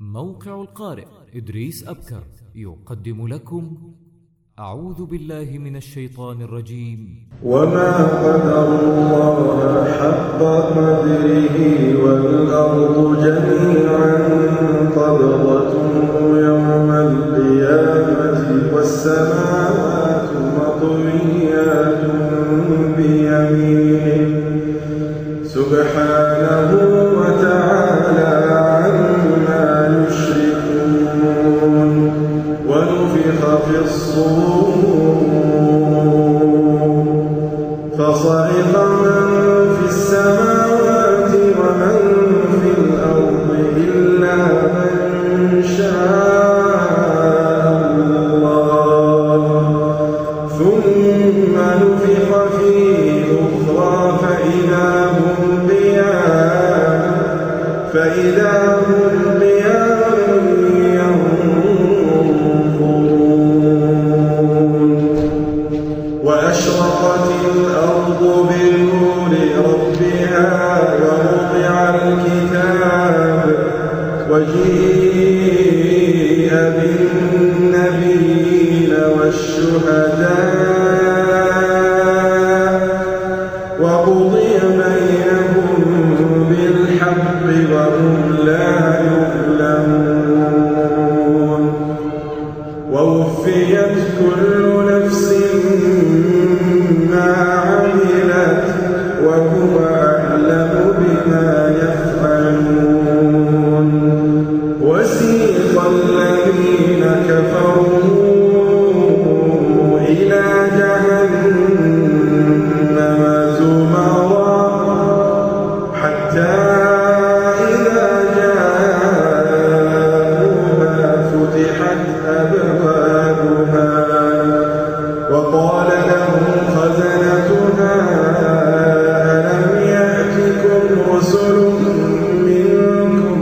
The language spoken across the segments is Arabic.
موقع القارئ إدريس أبكر يقدم لكم أعوذ بالله من الشيطان الرجيم. وما قدر الله حق قدره والأرض جميعا قبضته يوم القيامة والسماوات مطويات بيمينه سبحانه وتعالى عما يشركون. ونفخ في الصور فصعق من في السماوات ومن في الأرض إلا من شاء الله ثم نفخ فيه أخرى فإذا هم قيام ينظرون. وأشرقت الأرض بنور ربها ووضع الكتاب وجيء بالنبيين والشهداء وقضي بينهم بالحق وهم لا يظلمون. ووفيت كل نفس ما عملت وهو أعلم بما يفعلون. وسيق الذين كفروا إلى جهنم زمرا حتى إذا جاءوها فتحت أبوابها وقال لهم خزنتها ألم يأتكم رسل منكم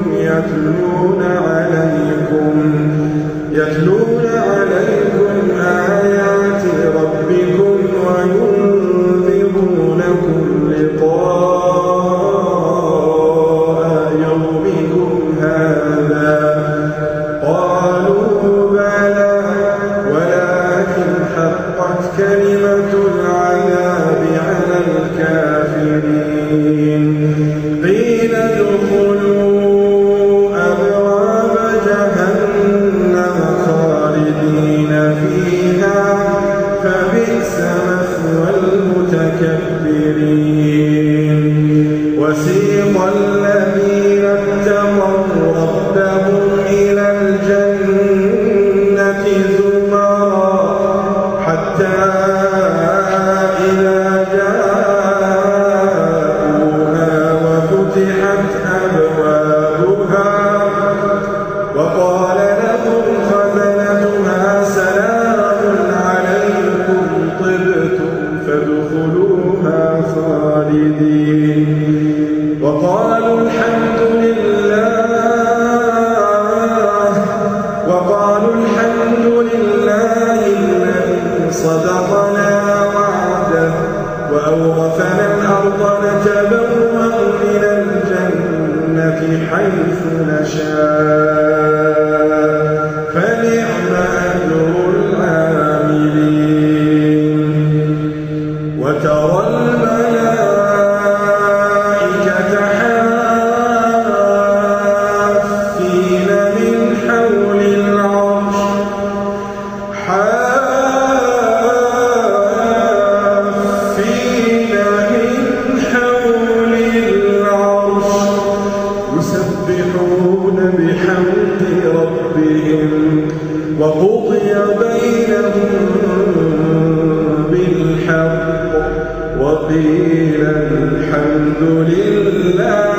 يتلون عليكم آيات ربكم وينذرونكم لقاء يومكم هذا قالوا بلى ولكن حقت كلمة العذاب على الكافرين. قيل ادخلوا أبواب جهنم خالدين فيها فبئس مثوى المتكبرين. وسيق الذين اتقوا ربهم إلى الجنة زمرا حتى إذا جاءوها وفتحت أبوابها وقال لهم خزنتها سلام عليكم طبتم فادخلوها خالدين. وقالوا الحمد لله الذي صدقنا وعده وأورثنا الأرض نتبوأ من الجنة حيث نشاء فنعم أجر العاملين. وترى الملائكة حافين من حول العرش يسبحون بحمد ربهم وقضي بينهم بالحق وقيل الحمد لله